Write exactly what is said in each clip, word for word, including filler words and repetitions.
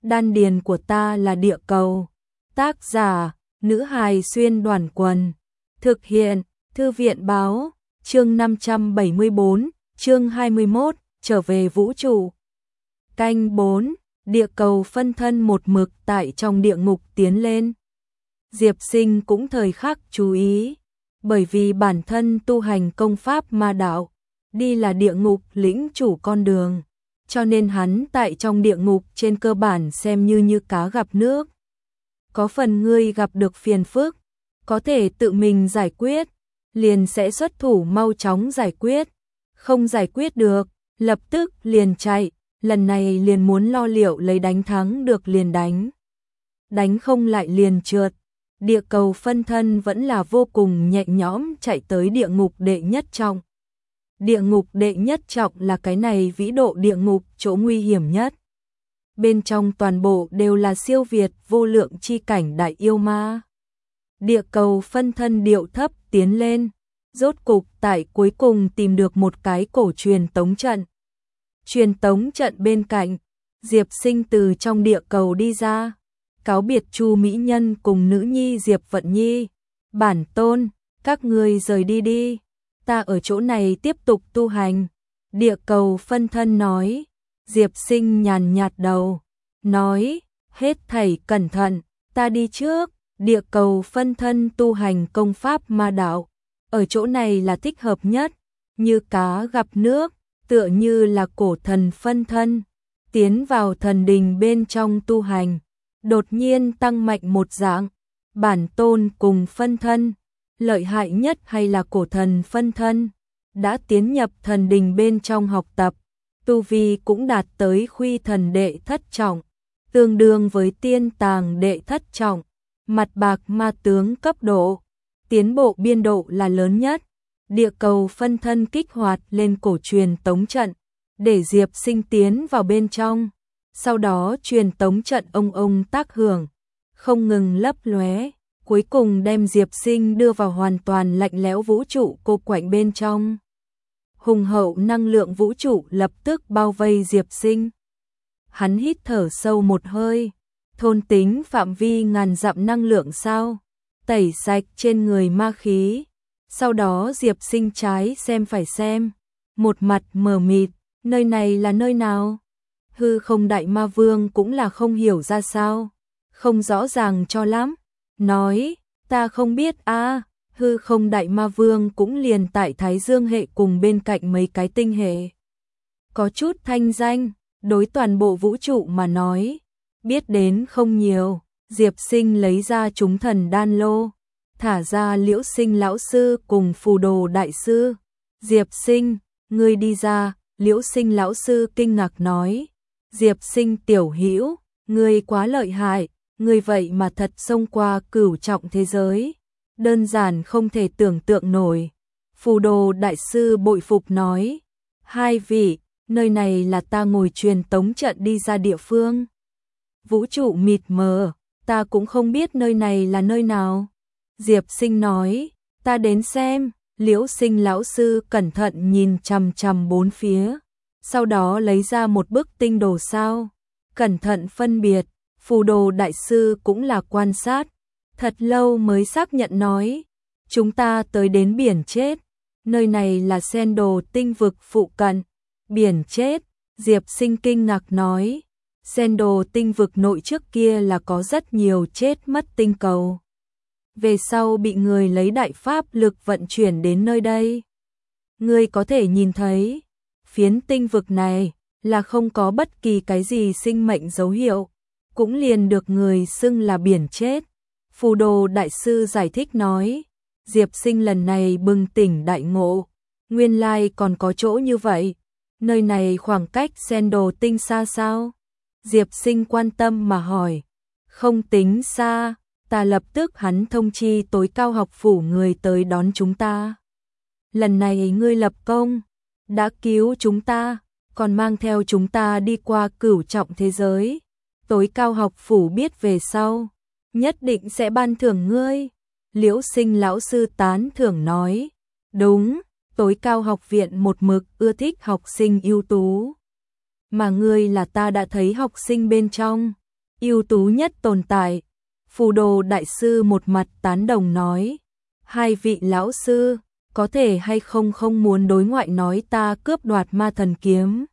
đan điền của ta là địa cầu. Tác giả, nữ hài xuyên đoàn quần. Thực hiện, thư viện báo, chương năm trăm bảy mươi tư, chương hai mươi mốt, trở về vũ trụ. Canh bốn, địa cầu phân thân một mực tại trong địa ngục tiến lên. Diệp Sinh cũng thời khắc chú ý, bởi vì bản thân tu hành công pháp ma đạo, đi là địa ngục lĩnh chủ con đường, cho nên hắn tại trong địa ngục trên cơ bản xem như như cá gặp nước. Có phần ngươi gặp được phiền phức, có thể tự mình giải quyết, liền sẽ xuất thủ mau chóng giải quyết, không giải quyết được, lập tức liền chạy, lần này liền muốn lo liệu lấy đánh thắng được liền đánh. Đánh không lại liền trượt. Địa cầu phân thân vẫn là vô cùng nhẹ nhõm chạy tới địa ngục đệ nhất trọng. Địa ngục đệ nhất trọng là cái này vĩ độ địa ngục chỗ nguy hiểm nhất. Bên trong toàn bộ đều là siêu việt vô lượng chi cảnh đại yêu ma. Địa cầu phân thân điệu thấp tiến lên, rốt cục tại cuối cùng tìm được một cái cổ truyền tống trận. Truyền tống trận bên cạnh, Diệp Sinh từ trong địa cầu đi ra, cáo biệt Chu mỹ nhân cùng nữ nhi Diệp Vận Nhi. Bản tôn, các ngươi rời đi đi, ta ở chỗ này tiếp tục tu hành. Địa cầu phân thân nói. Diệp Sinh nhàn nhạt đầu, nói, hết thảy cẩn thận, ta đi trước. Địa cầu phân thân tu hành công pháp ma đạo, ở chỗ này là thích hợp nhất, như cá gặp nước, tựa như là cổ thần phân thân, tiến vào thần đình bên trong tu hành, đột nhiên tăng mạnh một dạng. Bản tôn cùng phân thân, lợi hại nhất hay là cổ thần phân thân, đã tiến nhập thần đình bên trong học tập, tu vi cũng đạt tới khuy thần đệ thất trọng, tương đương với tiên tàng đệ thất trọng, mặt bạc ma tướng cấp độ, tiến bộ biên độ là lớn nhất. Địa cầu phân thân kích hoạt lên cổ truyền tống trận, để Diệp Sinh tiến vào bên trong, sau đó truyền tống trận ông ông tác hưởng, không ngừng lấp lóe, cuối cùng đem Diệp Sinh đưa vào hoàn toàn lạnh lẽo vũ trụ cô quạnh bên trong. Hùng hậu năng lượng vũ trụ lập tức bao vây Diệp Sinh. Hắn hít thở sâu một hơi, thôn tính phạm vi ngàn dặm năng lượng sao, tẩy sạch trên người ma khí. Sau đó Diệp Sinh trái xem phải xem, một mặt mờ mịt, nơi này là nơi nào? Hư không đại ma vương cũng là không hiểu ra sao, không rõ ràng cho lắm, nói, ta không biết a. À, hư không đại ma vương cũng liền tại Thái Dương hệ cùng bên cạnh mấy cái tinh hệ. Có chút thanh danh, đối toàn bộ vũ trụ mà nói, biết đến không nhiều. Diệp Sinh lấy ra chúng thần đan lô, thả ra Liễu Sinh lão sư cùng Phù Đồ đại sư. Diệp Sinh, ngươi đi ra. Liễu Sinh lão sư kinh ngạc nói, Diệp Sinh tiểu hữu, ngươi quá lợi hại, ngươi vậy mà thật xông qua cửu trọng thế giới, đơn giản không thể tưởng tượng nổi. Phù Đồ đại sư bội phục nói, hai vị, nơi này là ta ngồi truyền tống trận đi ra địa phương. Vũ trụ mịt mờ, ta cũng không biết nơi này là nơi nào. Diệp Sinh nói, ta đến xem. Liễu Sinh lão sư cẩn thận nhìn chằm chằm bốn phía, sau đó lấy ra một bức tinh đồ sao, cẩn thận phân biệt. Phù Đồ đại sư cũng là quan sát, thật lâu mới xác nhận nói, chúng ta tới đến biển chết, nơi này là Sen Đồ tinh vực phụ cận. Biển chết? Diệp Sinh kinh ngạc nói, Sen Đồ tinh vực nội trước kia là có rất nhiều chết mất tinh cầu, về sau bị người lấy đại pháp lực vận chuyển đến nơi đây. Ngươi có thể nhìn thấy, phiến tinh vực này là không có bất kỳ cái gì sinh mệnh dấu hiệu, cũng liền được người xưng là biển chết. Phù Đồ đại sư giải thích nói, Diệp Sinh lần này bừng tỉnh đại ngộ, nguyên lai còn có chỗ như vậy, nơi này khoảng cách Sen Đồ tinh xa sao? Diệp Sinh quan tâm mà hỏi, không tính xa. Ta lập tức hắn thông chi tối cao học phủ người tới đón chúng ta. Lần này ngươi lập công, đã cứu chúng ta, còn mang theo chúng ta đi qua cửu trọng thế giới. Tối cao học phủ biết về sau, nhất định sẽ ban thưởng ngươi. Liễu Sinh lão sư tán thưởng nói, đúng, tối cao học viện một mực ưa thích học sinh ưu tú. Mà ngươi là ta đã thấy học sinh bên trong, ưu tú nhất tồn tại. Phù Đồ đại sư một mặt tán đồng nói, hai vị lão sư, có thể hay không không muốn đối ngoại nói ta cướp đoạt ma thần kiếm.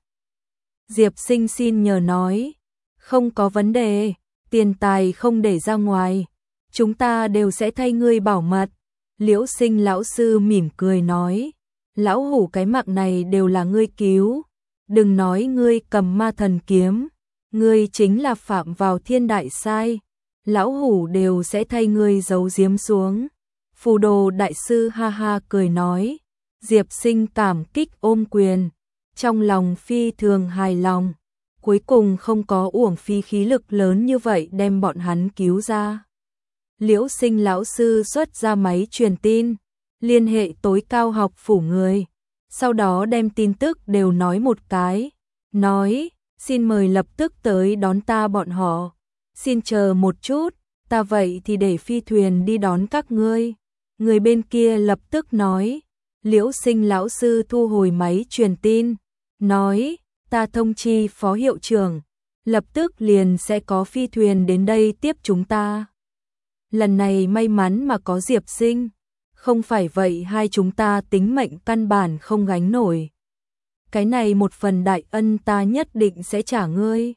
Diệp Sinh xin nhờ nói, không có vấn đề, tiền tài không để ra ngoài, chúng ta đều sẽ thay ngươi bảo mật. Liễu Sinh lão sư mỉm cười nói, lão hủ cái mạng này đều là ngươi cứu, đừng nói ngươi cầm ma thần kiếm, ngươi chính là phạm vào thiên đại sai, lão hủ đều sẽ thay ngươi giấu giếm xuống. Phù Đồ đại sư ha ha cười nói, Diệp Sinh cảm kích ôm quyền, trong lòng phi thường hài lòng, cuối cùng không có uổng phí khí lực lớn như vậy đem bọn hắn cứu ra. Liễu Sinh lão sư xuất ra máy truyền tin, liên hệ tối cao học phủ người, sau đó đem tin tức đều nói một cái, nói, xin mời lập tức tới đón ta bọn họ, xin chờ một chút, ta vậy thì để phi thuyền đi đón các ngươi. Người bên kia lập tức nói, Liễu Sinh lão sư thu hồi máy truyền tin, nói, ta thông chi phó hiệu trưởng, lập tức liền sẽ có phi thuyền đến đây tiếp chúng ta. Lần này may mắn mà có Diệp Sinh, không phải vậy hai chúng ta tính mệnh căn bản không gánh nổi. Cái này một phần đại ân ta nhất định sẽ trả ngươi.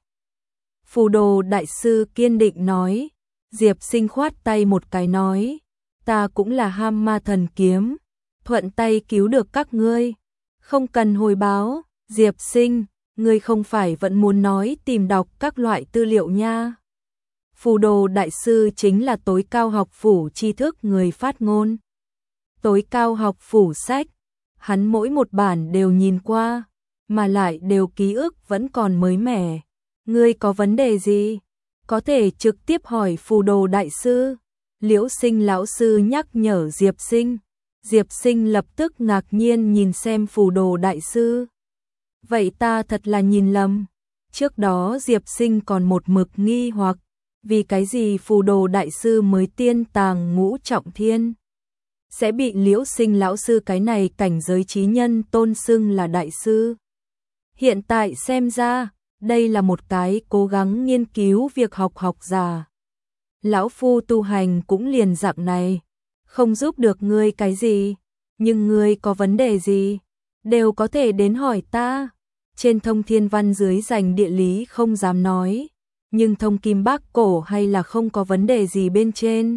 Phù Đồ đại sư kiên định nói, Diệp Sinh khoát tay một cái nói, ta cũng là ham ma thần kiếm, thuận tay cứu được các ngươi, không cần hồi báo. Diệp Sinh, ngươi không phải vẫn muốn nói tìm đọc các loại tư liệu nha. Phù Đồ đại sư chính là tối cao học phủ tri thức người phát ngôn. Tối cao học phủ sách, hắn mỗi một bản đều nhìn qua, mà lại đều ký ức vẫn còn mới mẻ. Ngươi có vấn đề gì? Có thể trực tiếp hỏi Phù Đồ đại sư. Liễu Sinh lão sư nhắc nhở Diệp Sinh. Diệp Sinh lập tức ngạc nhiên nhìn xem Phù Đồ đại sư. Vậy ta thật là nhìn lầm. Trước đó Diệp Sinh còn một mực nghi hoặc, vì cái gì Phù Đồ đại sư mới tiên tàng ngũ trọng thiên sẽ bị Liễu Sinh lão sư cái này cảnh giới trí nhân tôn xưng là đại sư. Hiện tại xem ra, đây là một cái cố gắng nghiên cứu việc học học giả. Lão phu tu hành cũng liền dạng này, không giúp được ngươi cái gì, nhưng ngươi có vấn đề gì, đều có thể đến hỏi ta. Trên thông thiên văn dưới dành địa lý không dám nói, nhưng thông kim bác cổ hay là không có vấn đề gì bên trên.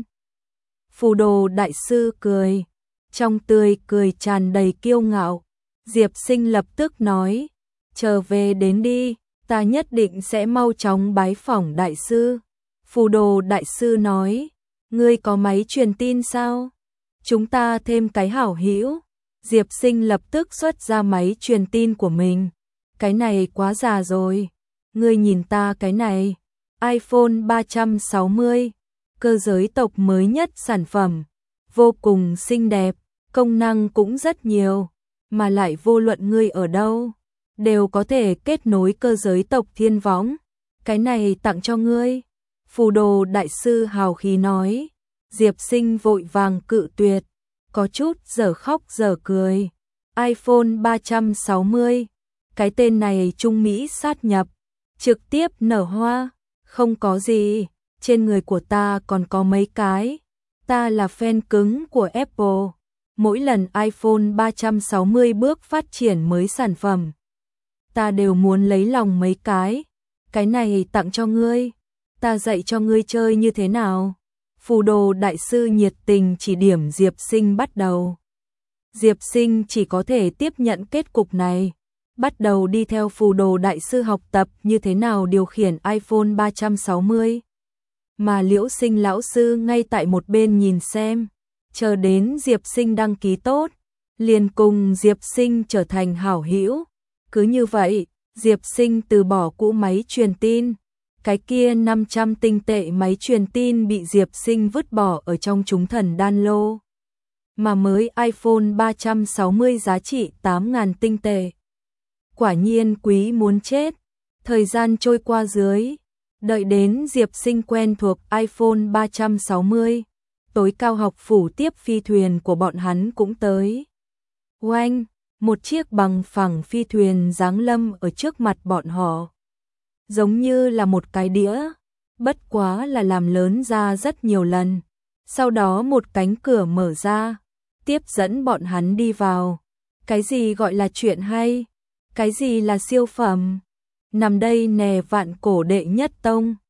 Phù Đồ đại sư cười, trong tươi cười tràn đầy kiêu ngạo. Diệp Sinh lập tức nói, trở về đến đi, ta nhất định sẽ mau chóng bái phỏng đại sư. Phù Đồ đại sư nói, ngươi có máy truyền tin sao? Chúng ta thêm cái hảo hữu. Diệp Sinh lập tức xuất ra máy truyền tin của mình. Cái này quá già rồi. Ngươi nhìn ta cái này, iPhone ba trăm sáu mươi, cơ giới tộc mới nhất sản phẩm, vô cùng xinh đẹp, công năng cũng rất nhiều, mà lại vô luận ngươi ở đâu, đều có thể kết nối cơ giới tộc thiên võng. Cái này tặng cho ngươi. Phù Đồ đại sư hào khí nói. Diệp Sinh vội vàng cự tuyệt, có chút dở khóc dở cười. iPhone ba trăm sáu mươi, cái tên này Trung Mỹ sát nhập, trực tiếp nở hoa, không có gì, trên người của ta còn có mấy cái. Ta là fan cứng của Apple, mỗi lần iPhone ba trăm sáu mươi bước phát triển mới sản phẩm, ta đều muốn lấy lòng mấy cái. Cái này tặng cho ngươi, ta dạy cho ngươi chơi như thế nào. Phù Đồ đại sư nhiệt tình chỉ điểm Diệp Sinh bắt đầu. Diệp Sinh chỉ có thể tiếp nhận kết cục này, bắt đầu đi theo Phù Đồ đại sư học tập như thế nào điều khiển iPhone ba trăm sáu mươi. Mà Liễu Sinh lão sư ngay tại một bên nhìn xem, chờ đến Diệp Sinh đăng ký tốt, liền cùng Diệp Sinh trở thành hảo hữu. Cứ như vậy, Diệp Sinh từ bỏ cũ máy truyền tin, cái kia năm trăm tinh tệ máy truyền tin bị Diệp Sinh vứt bỏ ở trong chúng thần đan lô. Mà mới iPhone ba trăm sáu mươi giá trị tám nghìn tinh tệ. Quả nhiên quý muốn chết. Thời gian trôi qua dưới, đợi đến Diệp Sinh quen thuộc iPhone ba trăm sáu mươi, tối cao học phủ tiếp phi thuyền của bọn hắn cũng tới. Oanh, một chiếc bằng phẳng phi thuyền giáng lâm ở trước mặt bọn họ. Giống như là một cái đĩa, bất quá là làm lớn ra rất nhiều lần. Sau đó một cánh cửa mở ra, tiếp dẫn bọn hắn đi vào. Cái gì gọi là chuyện hay? Cái gì là siêu phẩm? Nằm đây nè, vạn cổ đệ nhất tông.